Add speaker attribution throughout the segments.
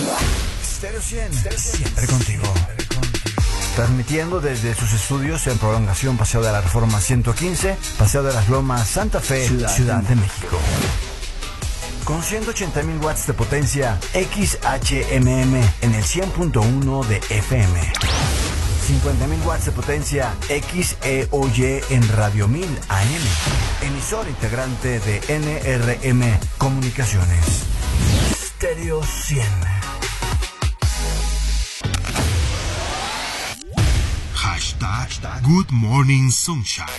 Speaker 1: Stereo 100, siempre contigo. Transmitiendo desde sus estudios en prolongación Paseo de la Reforma 115, Paseo de las Lomas, Santa Fe, Ciudad de México. Con 180.000 watts de potencia XHMM en el 100.1 de FM. 50.000 watts de potencia XEOY en Radio 1000 AM. Emisor integrante de NRM Comunicaciones. Stereo 100.
Speaker 2: Hashtag Good Morning Sunshine.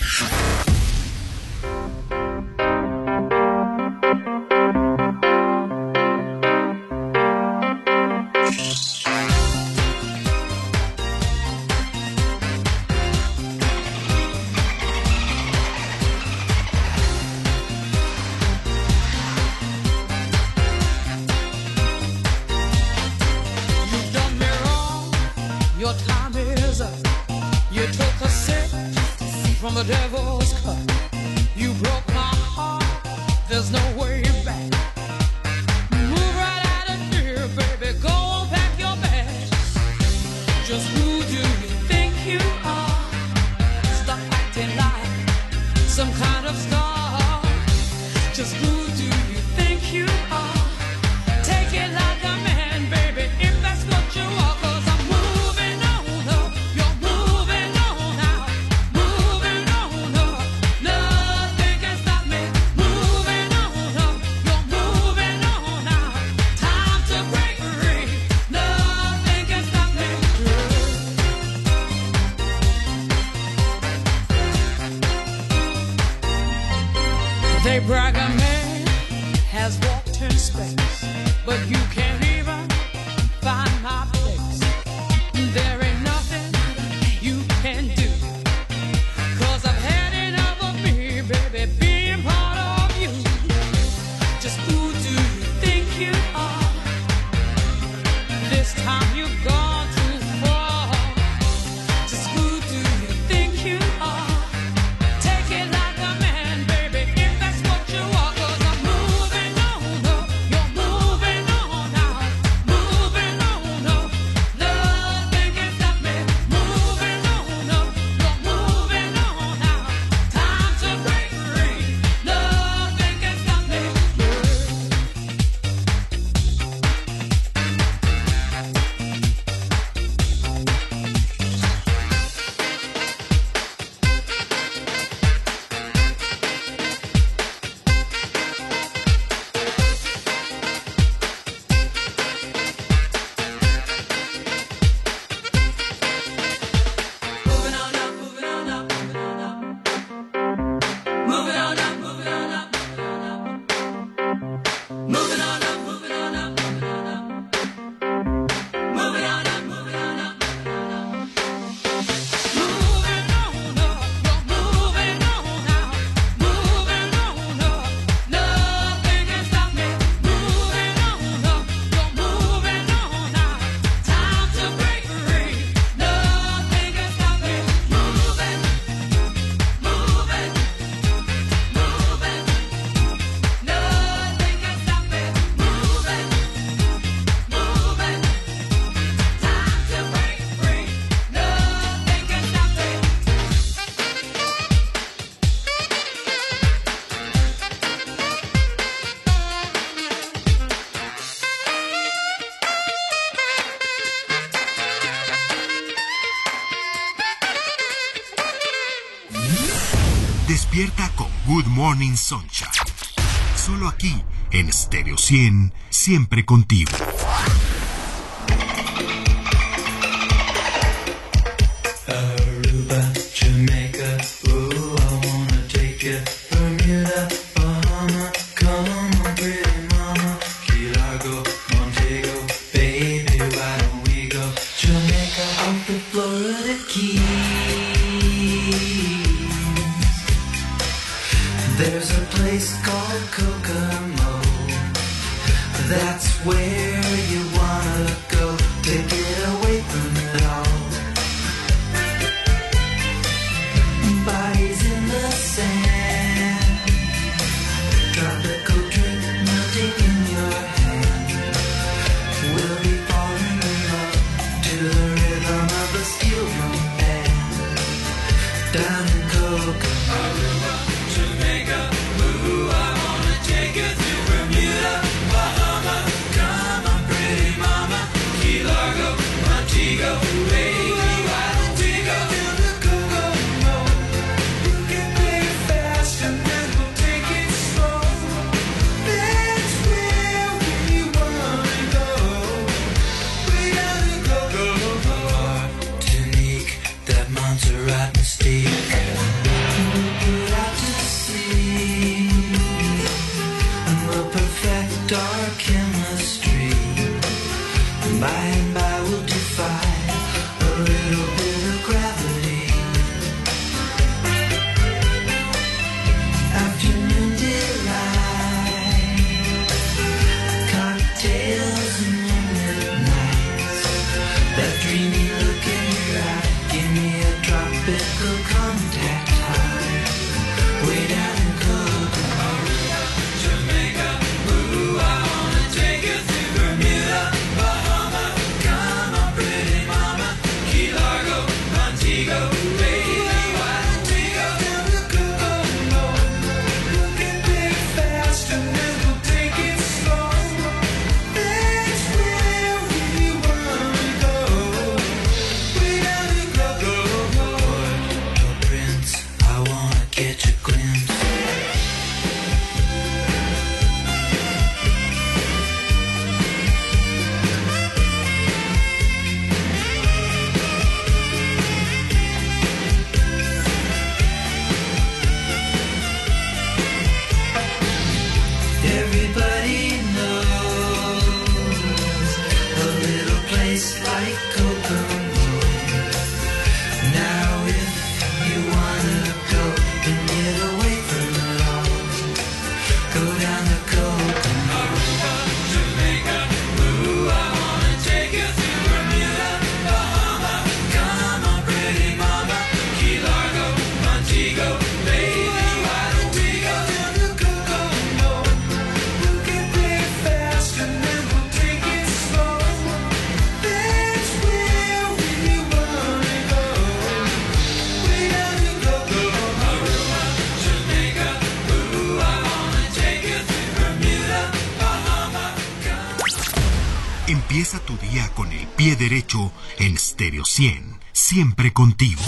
Speaker 2: Despierta con Good Morning Sunshine. Solo aquí, en Stereo 100, siempre contigo.
Speaker 3: Aruba, Jamaica, ooh, I wanna take you. Bermuda, Bahama, come on, pretty mama. Key Largo, Montego, baby, why don't we go? Jamaica, off the Florida Keys. There's a place called Kokomo. That's where By and by we'll defy a little bit of gravity. Afternoon delight, cocktails and moonlit nights. That dreamy look in your eye, give me a tropical contact high. Way down in Kokomo, Jamaica, ooh, I wanna take you through Bermuda, Bahama. Come on, pretty mama, Key Largo, Montego, baby, why don't we go down to Kokomo? We'll get there fast and then we'll take it slow. That's where we wanna go. Way down to Kokomo. Port-au Prince, I wanna catch a glimpse. Everybody knows a little place like Kokomo. Now if you wanna go and get away from it all, go down to Kokomo. Jamaica, ooh, I wanna take you through Bermuda, Bahama. Come on, pretty mama, Key Largo, Montego, baby, why don't we go down to Kokomo? We'll get there fast and then we'll take it slow. That's where we wanna go. Way down to Kokomo. Jamaica, ooh, I wanna take you through Bermuda, Bahama.
Speaker 2: Empieza tu día con el pie derecho en Stereo 100, siempre contigo.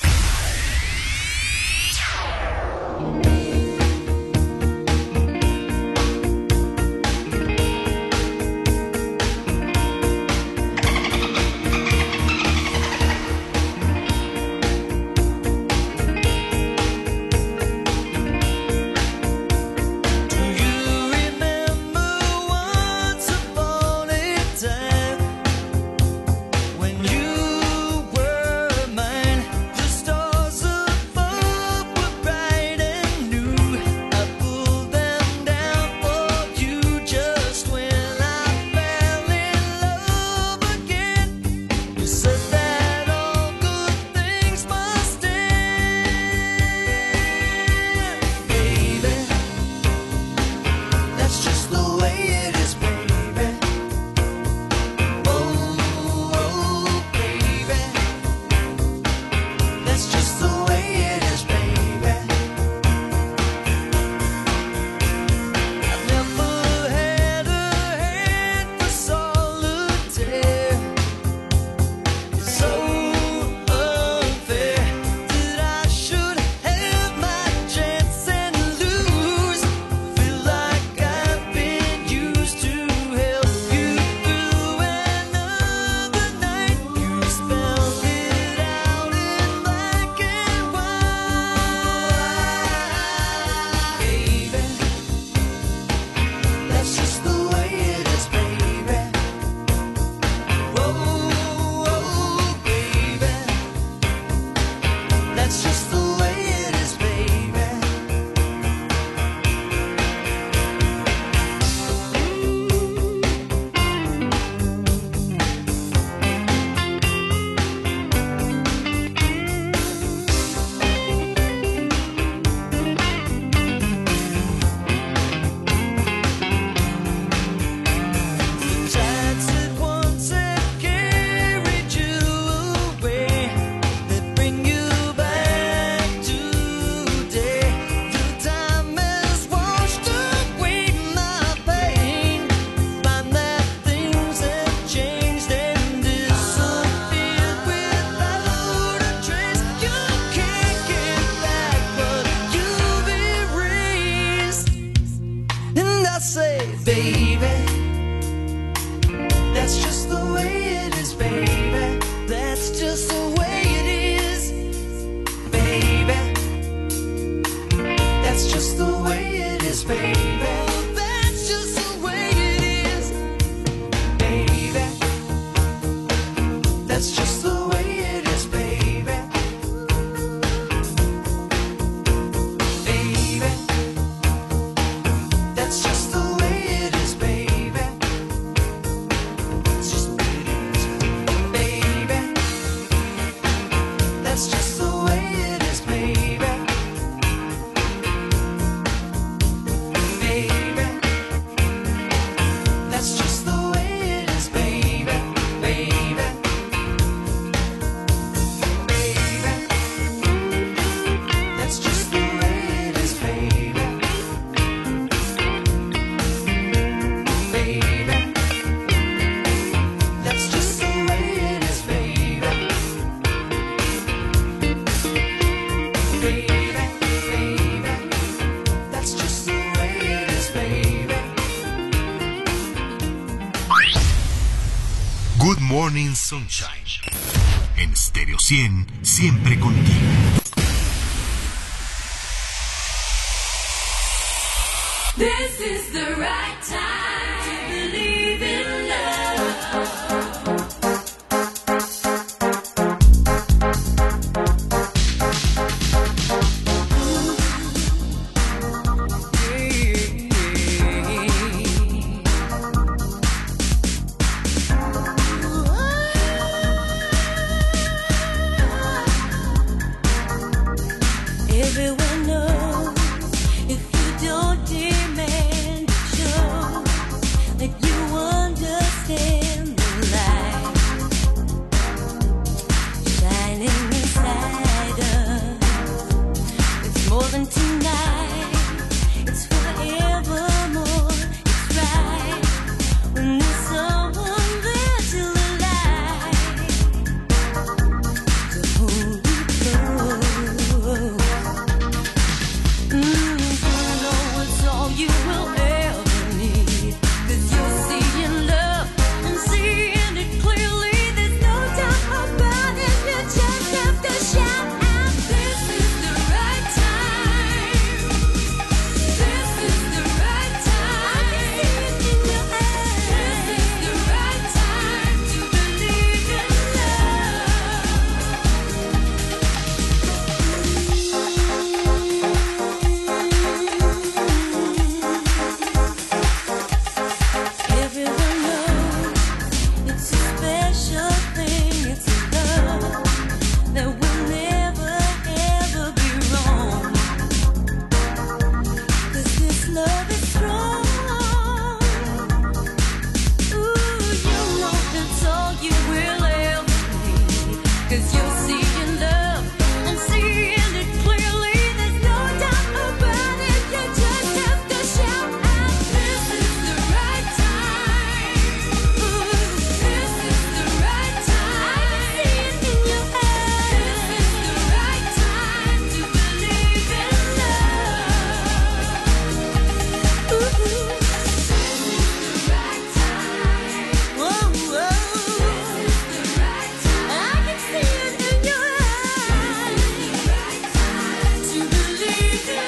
Speaker 4: Do you remember once upon a time when you were mine? The stars above were bright and new. I pulled them down for you just when I fell in love again. You said that all good things must end, baby. That's just the way it is, baby. Oh, baby. That's just the way it is, baby. I've never had a hand for solitaire. It's so unfair that I should have my chance and lose. Feel like I've been used to help you through another night. You spelled it out in black and white, baby. That's just the way it is, baby. Whoa, baby. That's just the way it is, baby. The tides that once had carried you away, they bring you back today. The time has washed away my pain. Find that things have changed and disappeared without a trace. You can't get back what you've erased. And I say, baby, that's just the way it is, baby. That's just the way it is, baby. That's just the way it is, baby. That's just the way it is, baby.
Speaker 2: Good Morning Sunshine. En Stereo 100, siempre contigo.
Speaker 5: This is the right time to believe in love.
Speaker 6: Everyone knows if you don't demand it, show that you understand the light shining inside us. It's more than tonight, it's forevermore. It's right when there's someone there to alive to hold you close. You will ever need, 'cause you're seeing love and seeing it clearly. There's no doubt about it. You just have to shout out, this is the right time. This is the right time. I can see it in your eyes. This is the right time to believe in Everyone knows it's a special thing. It's a love that will never ever be wrong. 'Cause this love is strong. Ooh, you know that's all you will ever need. 'Cause you're seeing love and seeing it clearly. There's no doubt about it. You just have to shout out, this is the right time. Ooh, this is the right time. I can see it in your eyes. This is the right time to believe in love. Ooh, this is the right time. Whoa, whoa. This is the right time. I can see it in your eyes. This is the right time to believe in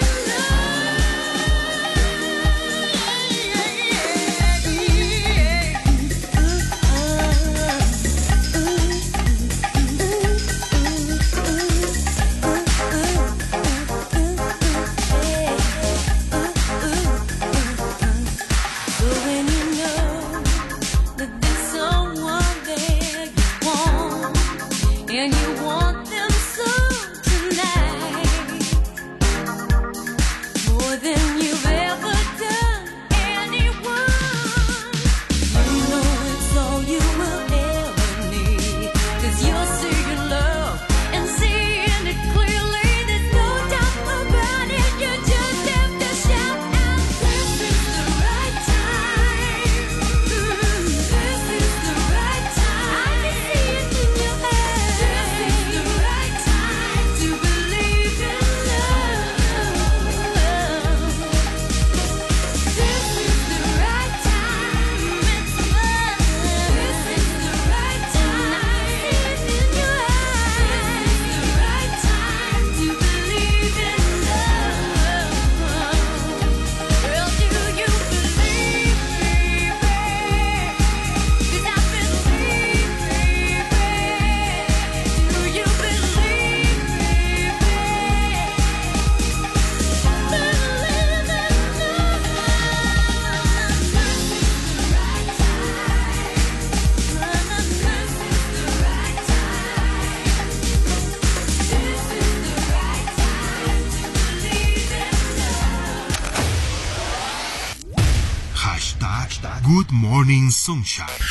Speaker 6: So when you know that there's someone there you want, and you want them so tonight, more than you've ever done anyone. You know it's all you will ever need, 'cause you're seeing love and seeing it clearly. There's no doubt about it. You just have to shout out, this is the right time. This is the right time. I can see it in your eyes. This is the right time to believe in love. This is the right time. It's love. This is the right time. I see it in your eyes. This is the right time to believe in love. Girl, do you believe me, babe? 'Cause I believe me, babe. Do you believe me, babe? Believe in love. This is the right time. This is the right time. This is the right time to believe in love.
Speaker 2: Hashtag Good Morning Sunshine.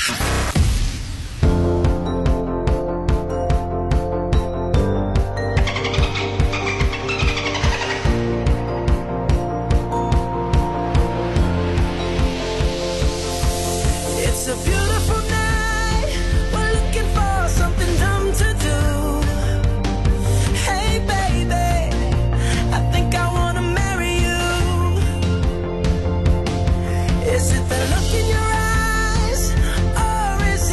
Speaker 4: It's a beautiful night. We're looking for something dumb to do. Hey, baby, I think I wanna marry you. Is it the look in your eyes, or is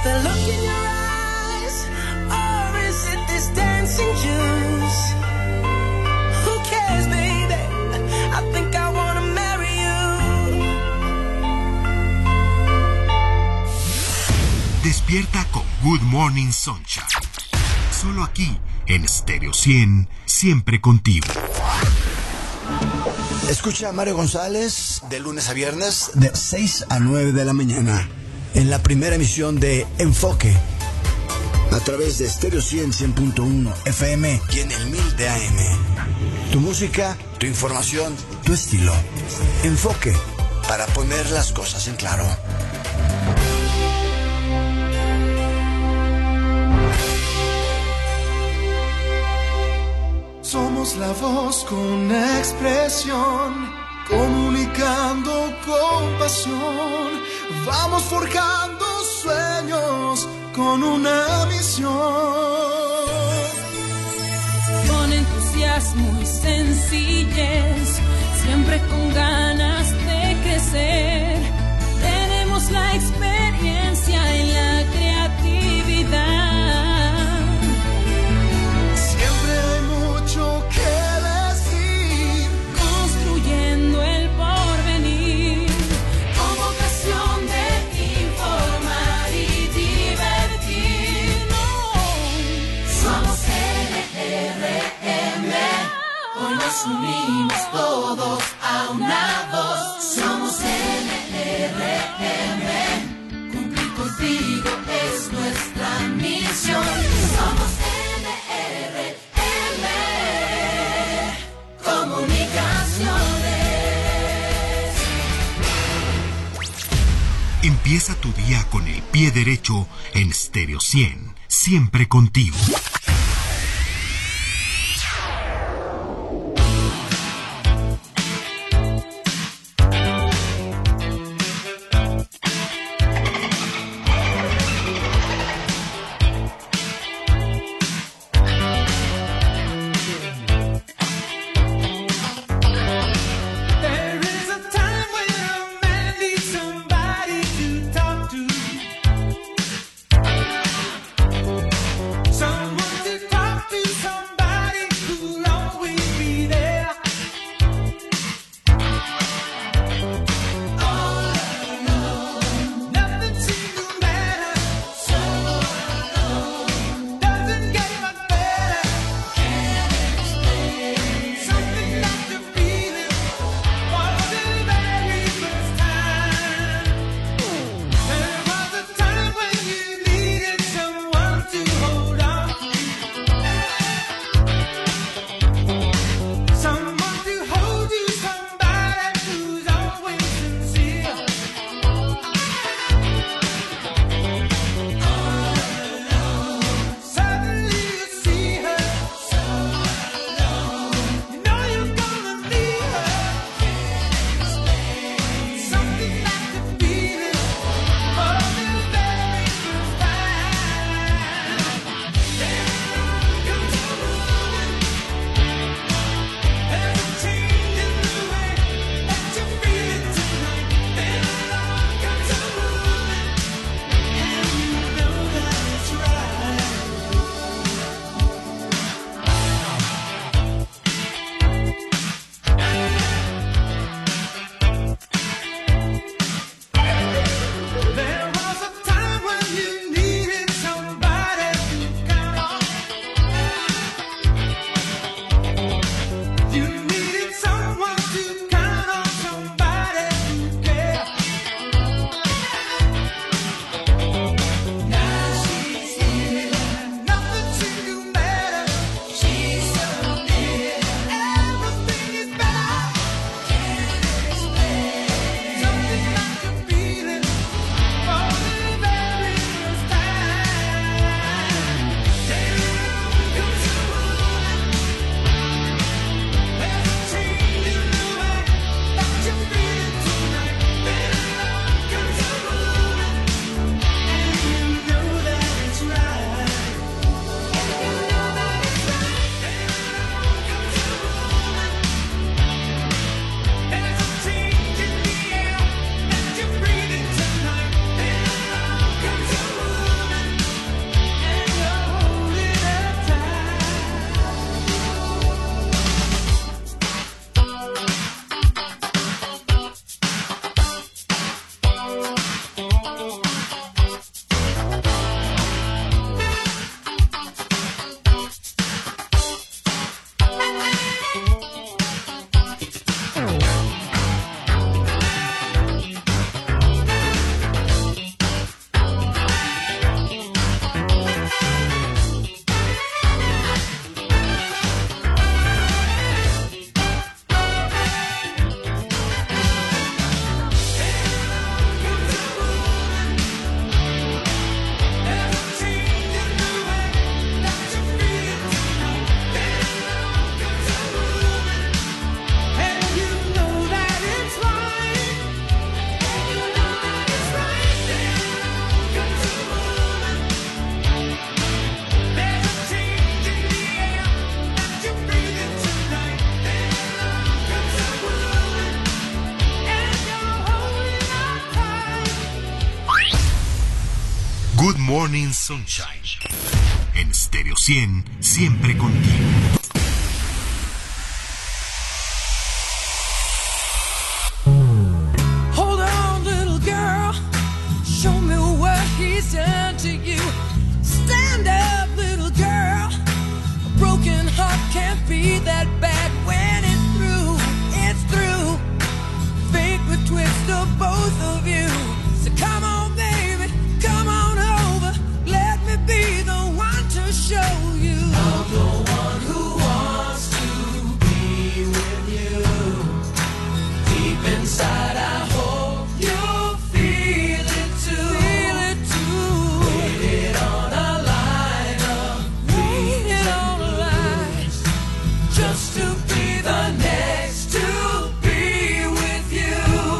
Speaker 7: the look in your eyes, or is it this dancing juice? Who cares, baby? I think I wanna marry you.
Speaker 2: Despierta con Good Morning Sunshine. Solo aquí, en Stereo 100, siempre contigo.
Speaker 1: Escucha a Mario González de lunes a viernes de 6 a 9 de la mañana en la primera emisión de Enfoque a través de Stereo 100, 100.1 FM y en el 1000 de AM. Tu música, tu información, tu estilo. Enfoque para poner las cosas en claro.
Speaker 8: Somos la voz con expresión, comunicando con pasión. Vamos forjando sueños con una misión.
Speaker 6: Con entusiasmo y sencillez, siempre con ganas de crecer. Tenemos la experiencia y la creatividad.
Speaker 8: Que decir,
Speaker 6: construyendo el porvenir,
Speaker 5: Con vocación de informar y divertirnos. Somos NRM. Hoy nos unimos todos a una voz. Somos NRM. Cumplir contigo es nuestra misión. Somos NRM. Comunicaciones.
Speaker 2: Empieza tu día con el pie derecho en Stereo 100, siempre contigo.
Speaker 7: There is a time when a man needs somebody to talk to. Someone
Speaker 2: Good Morning Sunshine. En Stereo 100, siempre contigo.
Speaker 7: Hold on, little girl. Show me what he's done to you. Stand up, little girl. A broken heart can't be that bad when it's through. It's through. Fate would twist of both of you. So come on, baby, come on over. Let me be the one to show you. I'm the one who wants to be with you. Deep inside, I hope you'll feel it too. Feel it too. Waited on a line of waited on a line just to be the next to be with you.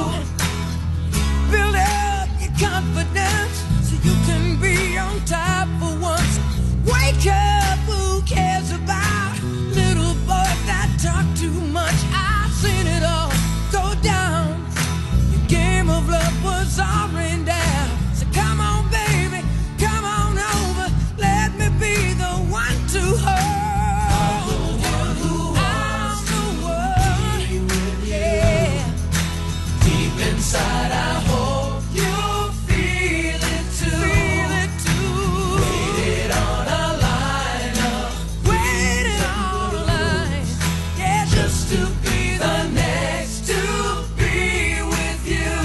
Speaker 7: Build up your confidence so you can be on top for once. Wake up, who cares about little boys that talk too much? I've seen it all go down. Your game of love was all rained down. So come on, baby, come on over. Let me be the one to hold. I'm the one who wants to be with you. Yeah. Deep inside, I hope you'll feel it too. Feel it too. Waited on a line of waited on a line. Yeah, just to be the next to be with you.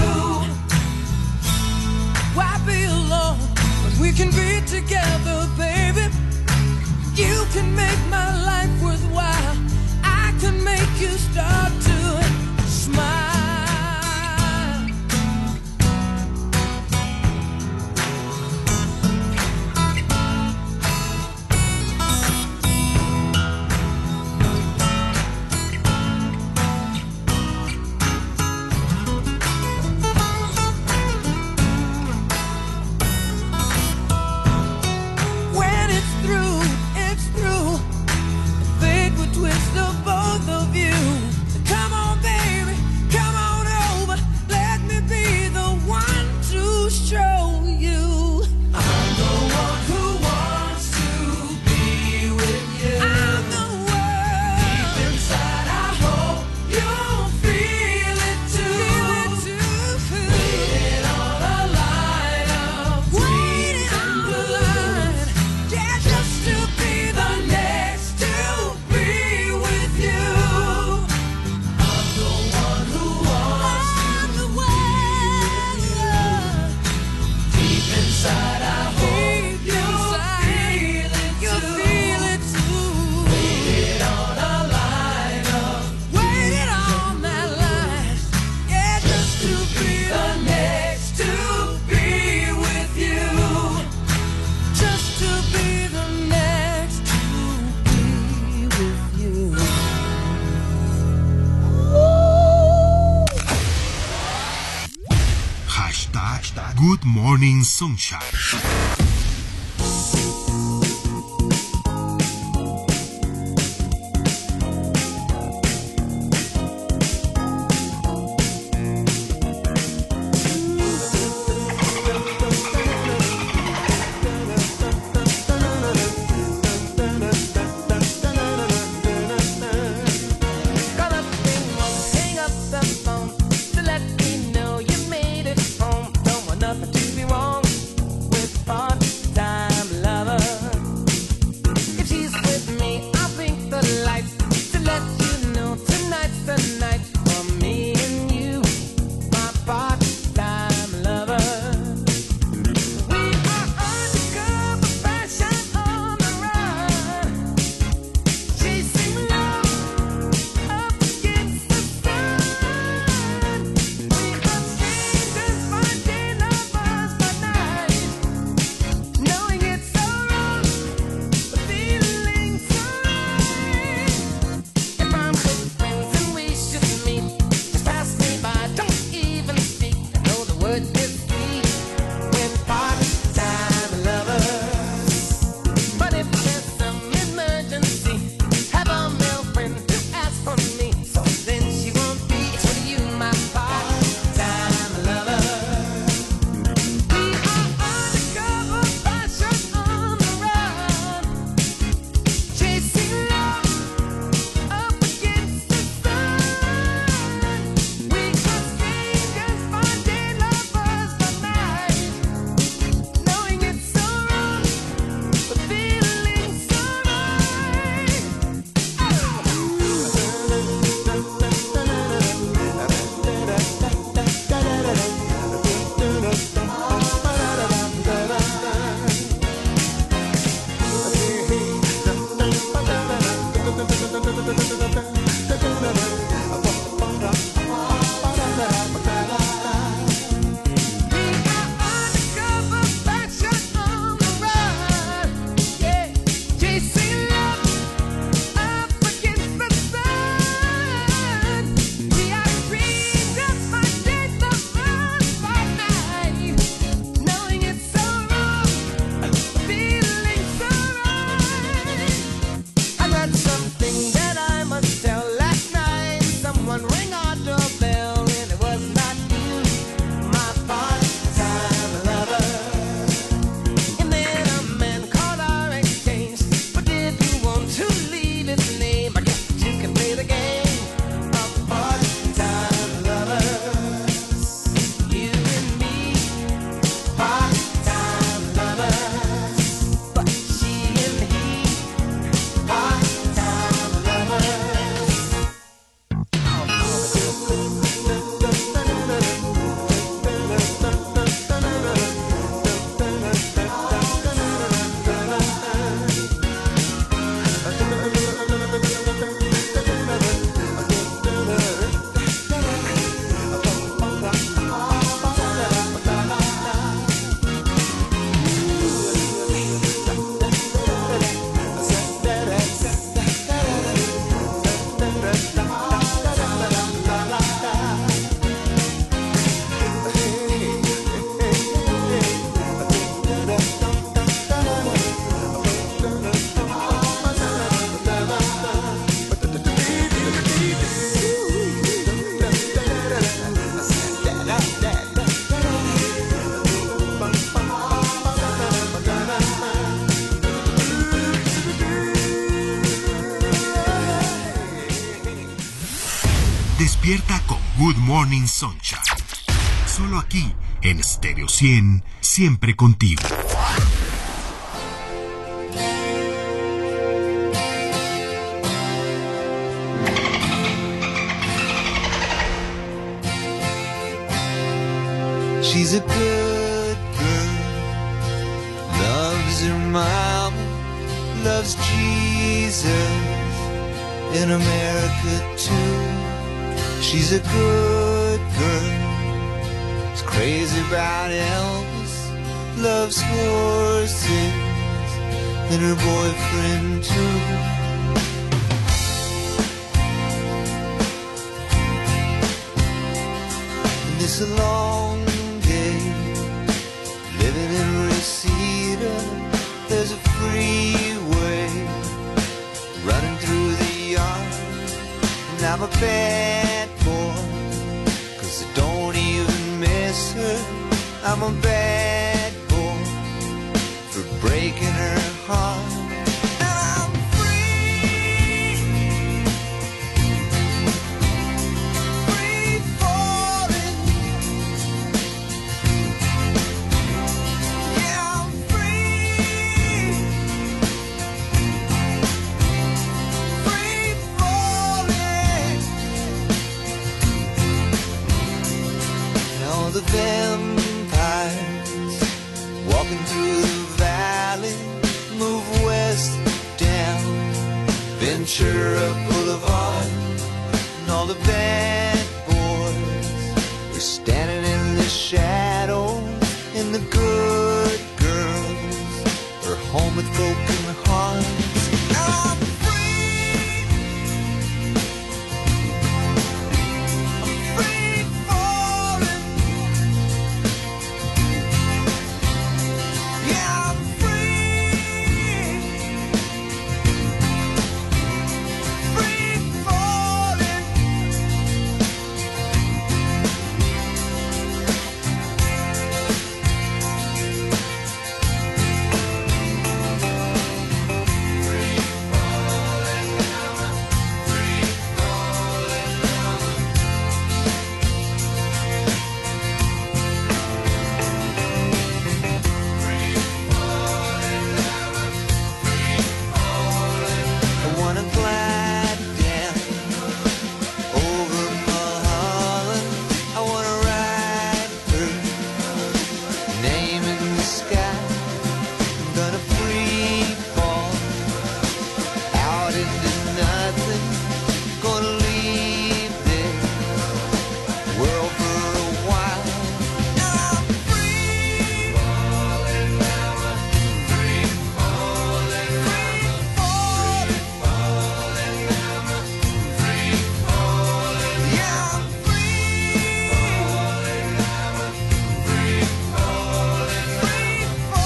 Speaker 7: Why be alone when we can be together, baby? You can make my life worthwhile. I can make you start to smile. When it's through, it's through. Fate would twist of both of you. So come on, baby, come on over. Let me be the one to show you. I'm the one who wants to be with you. I'm the one. Deep inside, I hope you'll feel it too. Feel it too. Waiting on a line of waiting on the line. Yeah, just to be the next to be with you. I'm the one who wants to be with you. Deep inside, I hope you'll feel it too. Waited on a line of waited on that line. Yeah, just to be the next to be with you. Just to be the next to be with you.
Speaker 2: Hashtag Good Morning Sunshine.
Speaker 7: Call up and won't hang up the phone to let me know you made it home. Don't want nothing to be wrong with part
Speaker 2: Despierta con Good Morning Sunshine. Solo aquí, en Stereo 100, siempre contigo.
Speaker 9: She's a good girl, loves her mama, loves Jesus, in America too. She's a good girl, is crazy about Elvis, loves horses, and her boyfriend too. And it's a long day, living in Reseda. There's a freeway running through the yard, and I'm a bad boy, 'cause I don't even miss her. I'm a bad boy for breaking her heart. And I'm free, free falling. Yeah, I'm free, free falling. Now the vampires walking through the valley move west down Ventura Boulevard, and all the bad boys are standing in the shadows, and the good girls are home with broken hearts. I'm free, I'm free falling. Yeah, I'm free, free falling. I wanna glide down over Mulholland. I wanna write her name in the sky. I'm gonna free fall out into nothing. Gonna leave this world for a while. And I'm free falling, free falling, free falling, free falling. Yeah, I'm free falling, free falling, free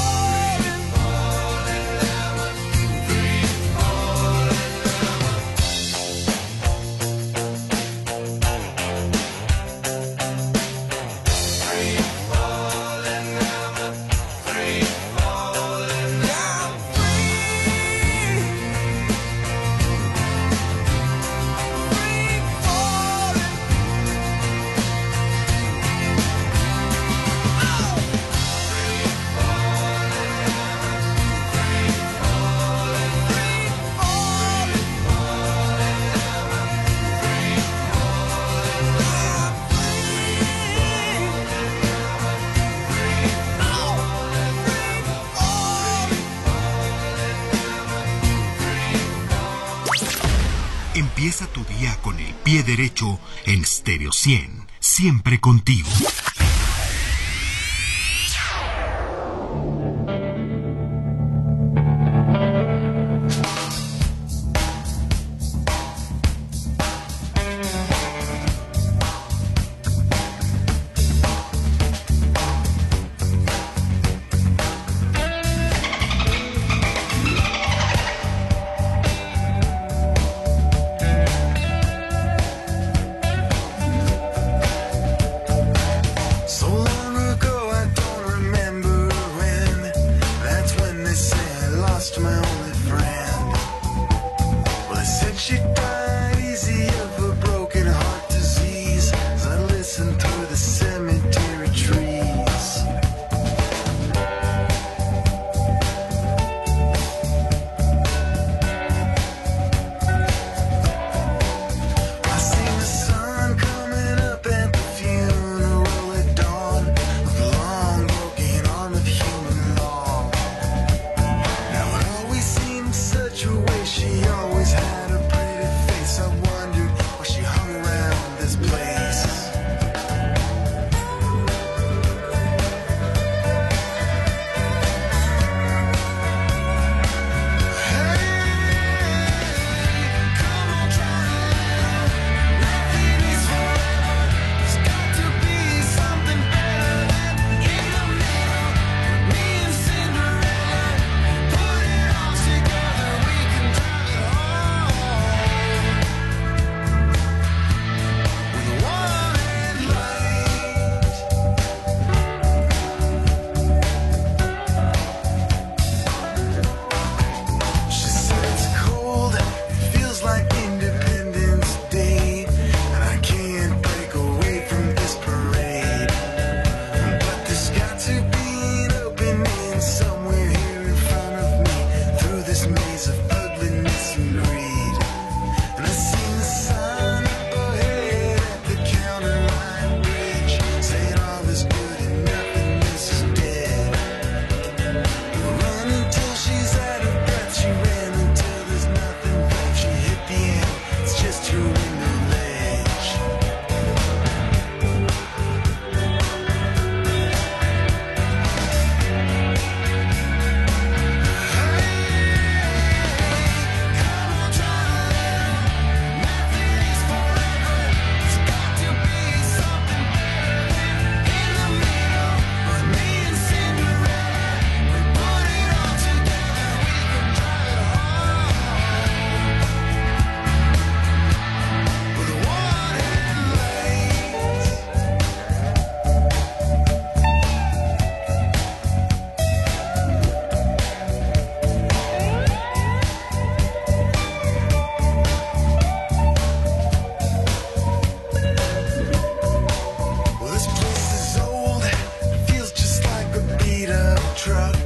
Speaker 2: Empieza tu día con el pie derecho en Stereo 100, siempre contigo.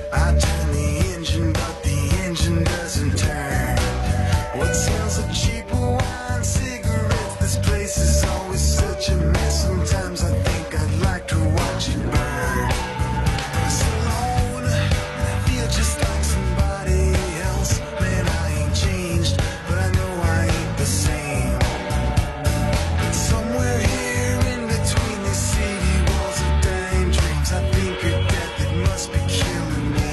Speaker 8: I turn the engine, but the engine doesn't turn. What sells a cheaper wine, cigarettes? This place is always such a mess. Sometimes I think I'd like to watch it burn. It's alone, and I feel just like somebody else. Man, I ain't changed, but I know I ain't the same. But somewhere here in between these city walls of dying dreams, I think of death that must be killing me.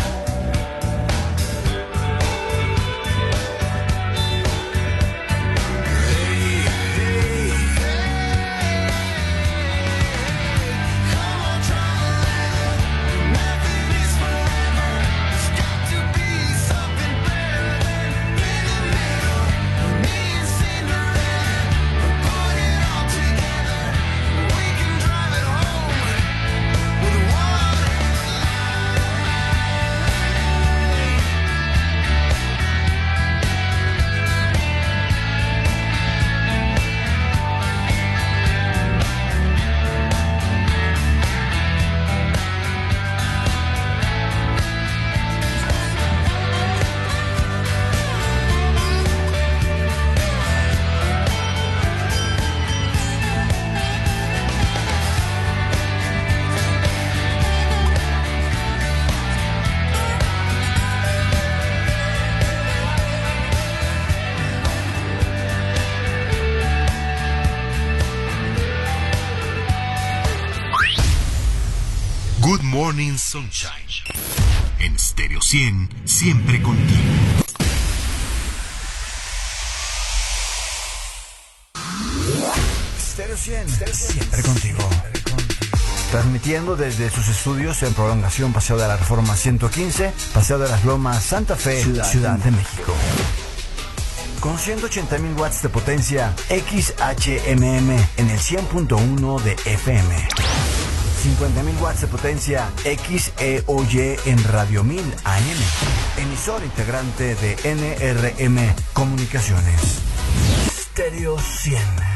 Speaker 2: Good Morning Sunshine. En Stereo 100, siempre contigo.
Speaker 1: Stereo 100, siempre contigo. Transmitiendo desde sus estudios en prolongación Paseo de la Reforma 115, Paseo de las Lomas, Santa Fe, Ciudad de México. Con 180.000 watts de potencia XHMM en el 100.1 de FM. 50.000 watts de potencia XEOY en Radio 1000 AM. Emisor integrante de NRM Comunicaciones. Stereo 100.